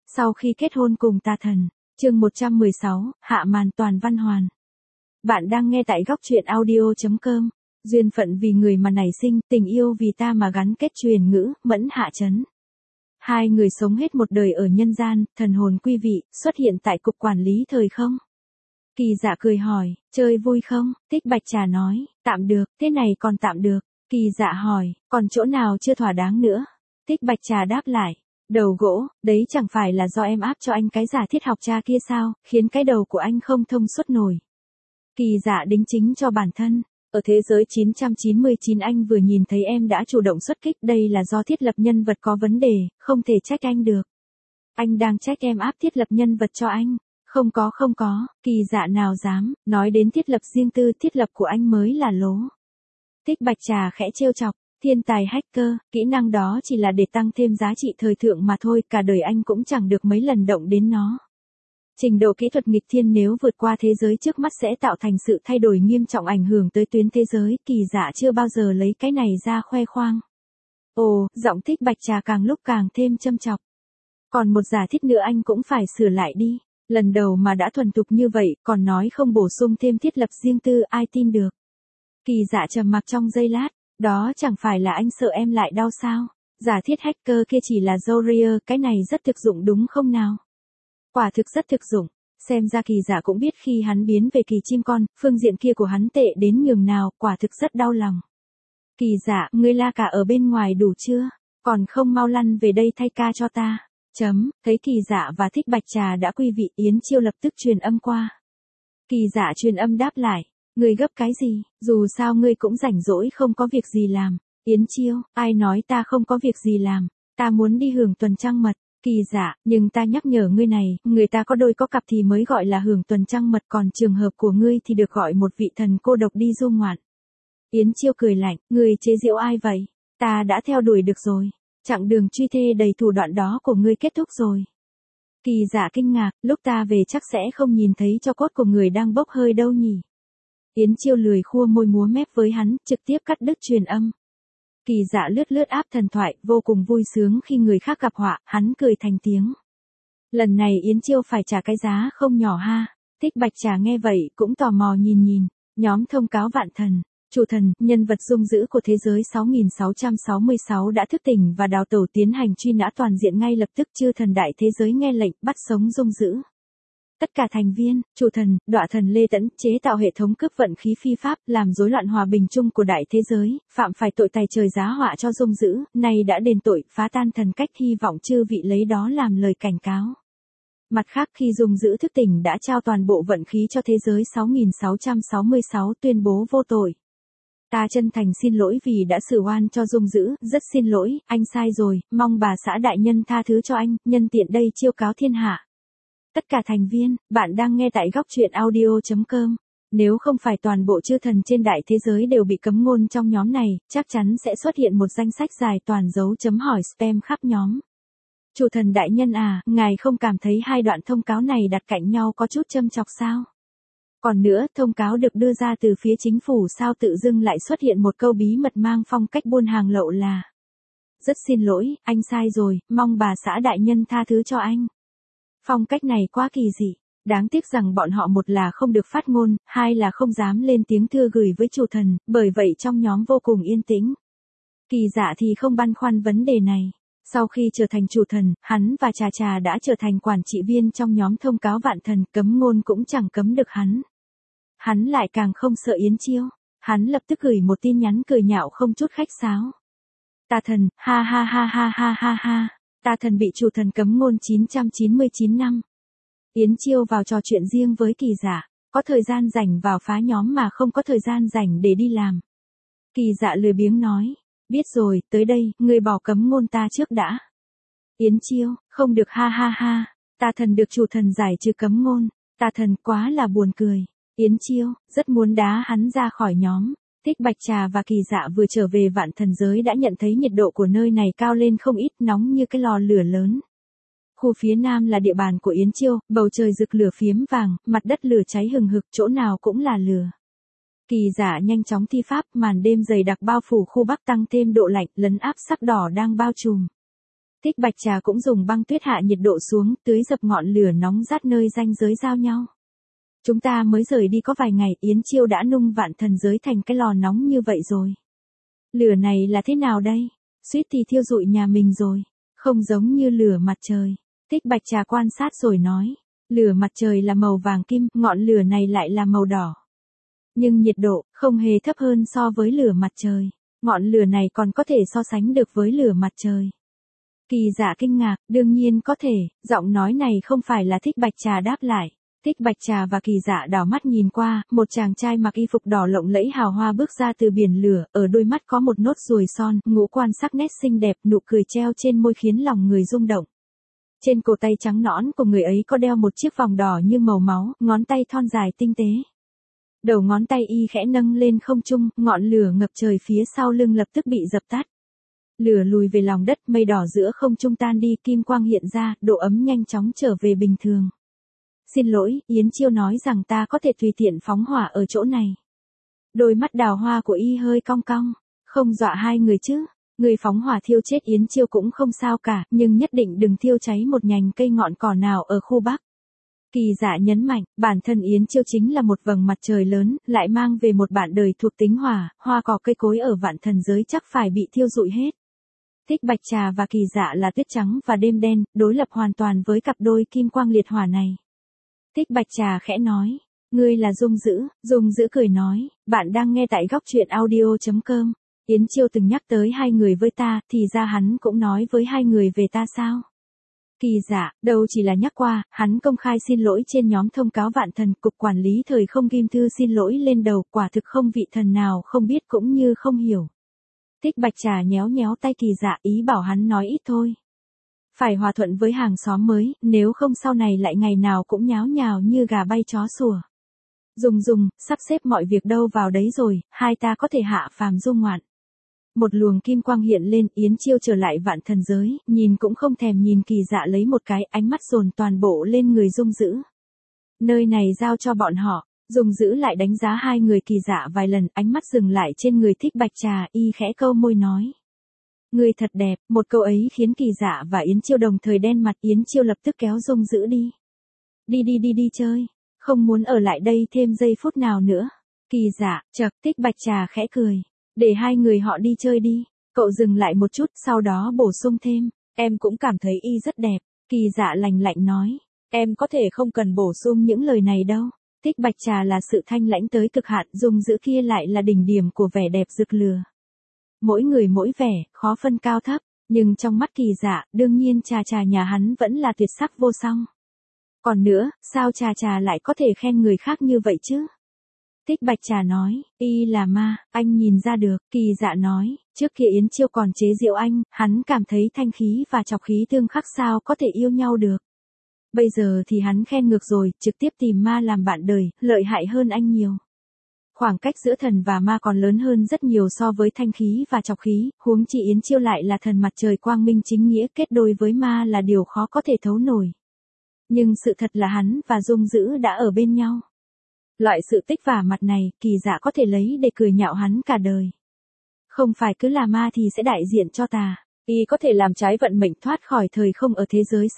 Sau khi kết hôn cùng tà thần, chương 116, hạ màn toàn văn hoàn. Bạn đang nghe tại góc truyện audio.com. Duyên phận vì người mà nảy sinh, tình yêu vì ta mà gắn kết truyền ngữ, Mẫn Hạ Chấn. Hai người sống hết một đời ở nhân gian, thần hồn quý vị, xuất hiện tại cục quản lý thời không? Kỳ Dạ cười hỏi, chơi vui không? Thích Bạch Trà nói, tạm được, thế này còn tạm được. Kỳ Dạ hỏi, còn chỗ nào chưa thỏa đáng nữa? Thích Bạch Trà đáp lại, đầu gỗ, đấy chẳng phải là do em áp cho anh cái giả thiết học cha kia sao, khiến cái đầu của anh không thông suốt nổi. Kỳ Dạ đính chính cho bản thân. Ở thế giới 999 anh vừa nhìn thấy em đã chủ động xuất kích, đây là do thiết lập nhân vật có vấn đề, không thể trách anh được. Anh đang trách em áp thiết lập nhân vật cho anh. Không có, Kỳ Dạ nào dám, nói đến thiết lập riêng tư, thiết lập của anh mới là lố. Thích Bạch Trà khẽ trêu chọc, thiên tài hacker, kỹ năng đó chỉ là để tăng thêm giá trị thời thượng mà thôi, cả đời anh cũng chẳng được mấy lần động đến nó. Trình độ kỹ thuật nghịch thiên nếu vượt qua thế giới trước mắt sẽ tạo thành sự thay đổi nghiêm trọng ảnh hưởng tới tuyến thế giới, Kỳ Dạ chưa bao giờ lấy cái này ra khoe khoang. Ồ, giọng Thích Bạch Trà càng lúc càng thêm châm chọc. Còn một giả thiết nữa anh cũng phải sửa lại đi. Lần đầu mà đã thuần thục như vậy, còn nói không bổ sung thêm thiết lập riêng tư, ai tin được. Kỳ Dạ trầm mặc trong giây lát, đó chẳng phải là anh sợ em lại đau sao? Giả thiết hacker kia chỉ là Zoria, cái này rất thực dụng đúng không nào? Quả thực rất thực dụng, xem ra Kỳ Dạ cũng biết khi hắn biến về kỳ chim con, phương diện kia của hắn tệ đến nhường nào, quả thực rất đau lòng. Kỳ Dạ, ngươi la cả ở bên ngoài đủ chưa? Còn không mau lăn về đây thay ca cho ta. Thấy Kỳ Dạ và Thích Bạch Trà đã quy vị, Yến Chiêu lập tức truyền âm qua. Kỳ Dạ truyền âm đáp lại, ngươi gấp cái gì, dù sao ngươi cũng rảnh rỗi không có việc gì làm. Yến Chiêu, ai nói ta không có việc gì làm, ta muốn đi hưởng tuần trăng mật. Kỳ Dạ, nhưng ta nhắc nhở ngươi này, người ta có đôi có cặp thì mới gọi là hưởng tuần trăng mật, còn trường hợp của ngươi thì được gọi một vị thần cô độc đi du ngoạn. Yến Chiêu cười lạnh, ngươi chế giễu ai vậy? Ta đã theo đuổi được rồi. Chặng đường truy thê đầy thủ đoạn đó của ngươi kết thúc rồi. Kỳ Dạ kinh ngạc, lúc ta về chắc sẽ không nhìn thấy cho cốt của người đang bốc hơi đâu nhỉ. Yến Chiêu lười khua môi múa mép với hắn, trực tiếp cắt đứt truyền âm. Kỳ Dạ lướt áp thần thoại, vô cùng vui sướng khi người khác gặp họa, hắn cười thành tiếng. Lần này Yến Chiêu phải trả cái giá không nhỏ ha. Thích Bạch Trà nghe vậy cũng tò mò nhìn. Nhóm thông cáo vạn thần. Chủ thần, nhân vật dung dữ của thế giới 6666 đã thức tỉnh và đào tẩu tiến hành truy nã toàn diện ngay lập tức, chư thần đại thế giới nghe lệnh bắt sống dung dữ. Tất cả thành viên, chủ thần, đọa thần Lê Tẫn chế tạo hệ thống cướp vận khí phi pháp, làm rối loạn hòa bình chung của đại thế giới, phạm phải tội tày trời giá họa cho dung dữ, nay đã đền tội, phá tan thần cách, hy vọng chư vị lấy đó làm lời cảnh cáo. Mặt khác khi dung dữ thức tỉnh đã trao toàn bộ vận khí cho thế giới 6666, tuyên bố vô tội. Ta chân thành xin lỗi vì đã xử oan cho dung dữ, rất xin lỗi, anh sai rồi, mong bà xã đại nhân tha thứ cho anh, nhân tiện đây chiêu cáo thiên hạ. Tất cả thành viên, bạn đang nghe tại góc truyện audio.com. Nếu không phải toàn bộ chư thần trên đại thế giới đều bị cấm ngôn trong nhóm này, chắc chắn sẽ xuất hiện một danh sách dài toàn dấu chấm hỏi spam khắp nhóm. Chủ thần đại nhân à, ngài không cảm thấy hai đoạn thông cáo này đặt cạnh nhau có chút châm chọc sao? Còn nữa, thông cáo được đưa ra từ phía chính phủ sao tự dưng lại xuất hiện một câu bí mật mang phong cách buôn hàng lậu là: rất xin lỗi, anh sai rồi, mong bà xã đại nhân tha thứ cho anh. Phong cách này quá kỳ dị, đáng tiếc rằng bọn họ một là không được phát ngôn, hai là không dám lên tiếng thư gửi với chủ thần, bởi vậy trong nhóm vô cùng yên tĩnh. Kỳ Dạ thì không băn khoăn vấn đề này. Sau khi trở thành chủ thần, hắn và Trà đã trở thành quản trị viên trong nhóm thông cáo vạn thần, cấm ngôn cũng chẳng cấm được hắn. Hắn lại càng không sợ Yến Chiêu. Hắn lập tức gửi một tin nhắn cười nhạo không chút khách sáo. Tà thần, ha. Tà thần bị chủ thần cấm ngôn 999 năm. Yến Chiêu vào trò chuyện riêng với Kỳ Dạ, có thời gian rảnh vào phá nhóm mà không có thời gian rảnh để đi làm. Kỳ Dạ lười biếng nói, biết rồi, tới đây, ngươi bỏ cấm ngôn ta trước đã. Yến Chiêu, không được ha. Tà thần được chủ thần giải trừ cấm ngôn. Tà thần quá là buồn cười. Yến Chiêu, rất muốn đá hắn ra khỏi nhóm. Thích Bạch Trà và Kỳ Dạ vừa trở về vạn thần giới đã nhận thấy nhiệt độ của nơi này cao lên không ít, nóng như cái lò lửa lớn. Khu phía nam là địa bàn của Yến Chiêu, bầu trời rực lửa phiếm vàng, mặt đất lửa cháy hừng hực, chỗ nào cũng là lửa. Kỳ Dạ nhanh chóng thi pháp, màn đêm dày đặc bao phủ khu bắc tăng thêm độ lạnh, lấn áp sắc đỏ đang bao trùm. Thích Bạch Trà cũng dùng băng tuyết hạ nhiệt độ xuống, tưới dập ngọn lửa nóng rát nơi ranh giới giao nhau. Chúng ta mới rời đi có vài ngày, Yến Chiêu đã nung vạn thần giới thành cái lò nóng như vậy rồi. Lửa này là thế nào đây? Suýt thì thiêu rụi nhà mình rồi. Không giống như lửa mặt trời. Thích Bạch Trà quan sát rồi nói. Lửa mặt trời là màu vàng kim, ngọn lửa này lại là màu đỏ. Nhưng nhiệt độ không hề thấp hơn so với lửa mặt trời. Ngọn lửa này còn có thể so sánh được với lửa mặt trời. Kỳ Dạ kinh ngạc, đương nhiên có thể, giọng nói này không phải là Thích Bạch Trà đáp lại. Thích Bạch Trà và Kỳ Dạ đảo mắt nhìn qua, một chàng trai mặc y phục đỏ lộng lẫy hào hoa bước ra từ biển lửa, ở đôi mắt có một nốt ruồi son, ngũ quan sắc nét xinh đẹp, nụ cười treo trên môi khiến lòng người rung động. Trên cổ tay trắng nõn của người ấy có đeo một chiếc vòng đỏ như màu máu, ngón tay thon dài tinh tế. Đầu ngón tay y khẽ nâng lên không trung, ngọn lửa ngập trời phía sau lưng lập tức bị dập tắt. Lửa lùi về lòng đất, mây đỏ giữa không trung tan đi, kim quang hiện ra, độ ấm nhanh chóng trở về bình thường. Xin lỗi, Yến Chiêu nói rằng ta có thể tùy tiện phóng hỏa ở chỗ này. Đôi mắt đào hoa của y hơi cong cong, không dọa hai người chứ. Người phóng hỏa thiêu chết Yến Chiêu cũng không sao cả, nhưng nhất định đừng thiêu cháy một nhành cây ngọn cỏ nào ở khu Bắc. Kỳ Dạ nhấn mạnh, bản thân Yến Chiêu chính là một vầng mặt trời lớn, lại mang về một bạn đời thuộc tính hỏa, hoa cỏ cây cối ở vạn thần giới chắc phải bị thiêu rụi hết. Thích Bạch Trà và Kỳ Dạ là tuyết trắng và đêm đen, đối lập hoàn toàn với cặp đôi kim quang liệt hỏa này. Thích Bạch Trà khẽ nói, ngươi là Dung Dữ cười nói, bạn đang nghe tại góc truyện audio.com. Yến Chiêu từng nhắc tới hai người với ta, thì ra hắn cũng nói với hai người về ta sao? Kỳ Dạ, đâu chỉ là nhắc qua, hắn công khai xin lỗi trên nhóm thông cáo vạn thần, cục quản lý thời không ghim thư xin lỗi lên đầu, quả thực không vị thần nào không biết cũng như không hiểu. Thích Bạch Trà nhéo nhéo tay Kỳ Dạ, ý bảo hắn nói ít thôi. Phải hòa thuận với hàng xóm mới, nếu không sau này lại ngày nào cũng nháo nhào như gà bay chó sủa. Dung, sắp xếp mọi việc đâu vào đấy rồi, hai ta có thể hạ phàm du ngoạn. Một luồng kim quang hiện lên, Yến Chiêu trở lại vạn thần giới, nhìn cũng không thèm nhìn Kỳ Dạ lấy một cái, ánh mắt dồn toàn bộ lên người Dung Dữ. Nơi này giao cho bọn họ. Dung Dữ lại đánh giá hai người Kỳ Dạ vài lần, ánh mắt dừng lại trên người Thích Bạch Trà, y khẽ câu môi nói. Người thật đẹp, một câu ấy khiến Kỳ Dạ và Yến Chiêu đồng thời đen mặt. Yến Chiêu lập tức kéo Dung Dữ đi. Đi chơi, không muốn ở lại đây thêm giây phút nào nữa. Kỳ Dạ, chậc, Thích Bạch Trà khẽ cười. Để hai người họ đi chơi đi. Cậu dừng lại một chút, sau đó bổ sung thêm. Em cũng cảm thấy y rất đẹp. Kỳ Dạ lạnh lạnh nói. Em có thể không cần bổ sung những lời này đâu. Thích Bạch Trà là sự thanh lãnh tới cực hạn, Dung Dữ kia lại là đỉnh điểm của vẻ đẹp rực lửa. Mỗi người mỗi vẻ, khó phân cao thấp, nhưng trong mắt Kỳ Dạ, đương nhiên Trà nhà hắn vẫn là tuyệt sắc vô song. Còn nữa, sao Trà lại có thể khen người khác như vậy chứ? Thích Bạch Trà nói, y là ma, anh nhìn ra được. Kỳ Dạ nói, trước kia Yến Chiêu còn chế giễu anh, hắn cảm thấy thanh khí và trọc khí tương khắc sao có thể yêu nhau được. Bây giờ thì hắn khen ngược rồi, trực tiếp tìm ma làm bạn đời, lợi hại hơn anh nhiều. Khoảng cách giữa thần và ma còn lớn hơn rất nhiều so với thanh khí và trọc khí, huống chi Yến Chiêu lại là thần mặt trời quang minh chính nghĩa, kết đôi với ma là điều khó có thể thấu nổi. Nhưng sự thật là hắn và Dung Dữ đã ở bên nhau. Loại sự tích vả mặt này, Kỳ Dạ có thể lấy để cười nhạo hắn cả đời. Không phải cứ là ma thì sẽ đại diện cho tà. Y có thể làm trái vận mệnh thoát khỏi thời không ở thế giới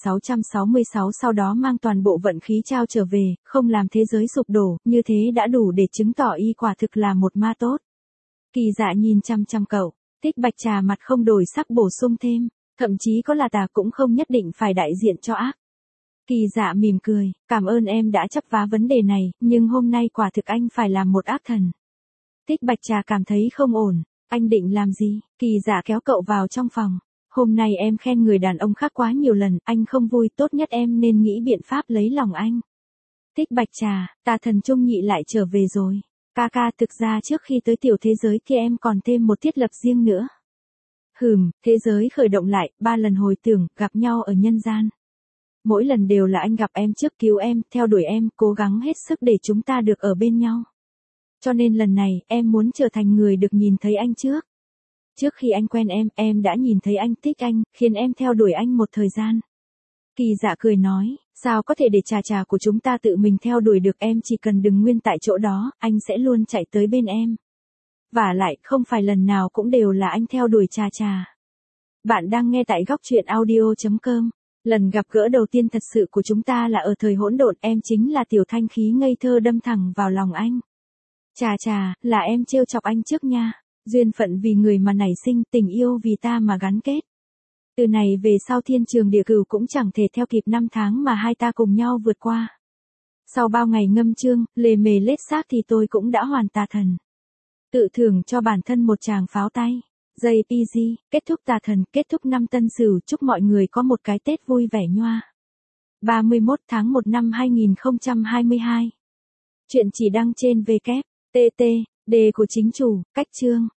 6666, sau đó mang toàn bộ vận khí trao trở về, không làm thế giới sụp đổ, như thế đã đủ để chứng tỏ y quả thực là một ma tốt. Kỳ Dạ nhìn chăm chăm cậu, Thích Bạch Trà mặt không đổi sắc bổ sung thêm, thậm chí có là tà cũng không nhất định phải đại diện cho ác. Kỳ Dạ mỉm cười, cảm ơn em đã chấp vá vấn đề này, nhưng hôm nay quả thực anh phải làm một ác thần. Thích Bạch Trà cảm thấy không ổn. Anh định làm gì? Kỳ Dạ kéo cậu vào trong phòng. Hôm nay em khen người đàn ông khác quá nhiều lần, anh không vui, tốt nhất em nên nghĩ biện pháp lấy lòng anh. Thích Bạch Trà, tà thần Trung Nhị lại trở về rồi. Ca, thực ra trước khi tới tiểu thế giới kia em còn thêm một thiết lập riêng nữa. Thế giới khởi động lại, 3 lần hồi tưởng, gặp nhau ở nhân gian. Mỗi lần đều là anh gặp em trước, cứu em, theo đuổi em, cố gắng hết sức để chúng ta được ở bên nhau. Cho nên lần này, em muốn trở thành người được nhìn thấy anh trước. Trước khi anh quen em đã nhìn thấy anh, thích anh, khiến em theo đuổi anh một thời gian. Kỳ Dạ cười nói, sao có thể để Trà của chúng ta tự mình theo đuổi được, em chỉ cần đừng nguyên tại chỗ đó, anh sẽ luôn chạy tới bên em. Vả lại, không phải lần nào cũng đều là anh theo đuổi Trà. Bạn đang nghe tại góc chuyện audio.com. Lần gặp gỡ đầu tiên thật sự của chúng ta là ở thời hỗn độn, em chính là tiểu thanh khí ngây thơ đâm thẳng vào lòng anh. Chà, là em trêu chọc anh trước nha. Duyên phận vì người mà nảy sinh, tình yêu vì ta mà gắn kết. Từ này về sau thiên trường địa cửu cũng chẳng thể theo kịp năm tháng mà hai ta cùng nhau vượt qua. Sau bao ngày ngâm chương, lề mề lết xác thì tôi cũng đã hoàn tà thần. Tự thưởng cho bản thân một tràng pháo tay. JPG, kết thúc tà thần, kết thúc năm Tân Sửu, chúc mọi người có một cái Tết vui vẻ nhoa. 31 tháng 1 năm 2022. Chuyện chỉ đăng trên WTT, D của chính chủ, cách chương.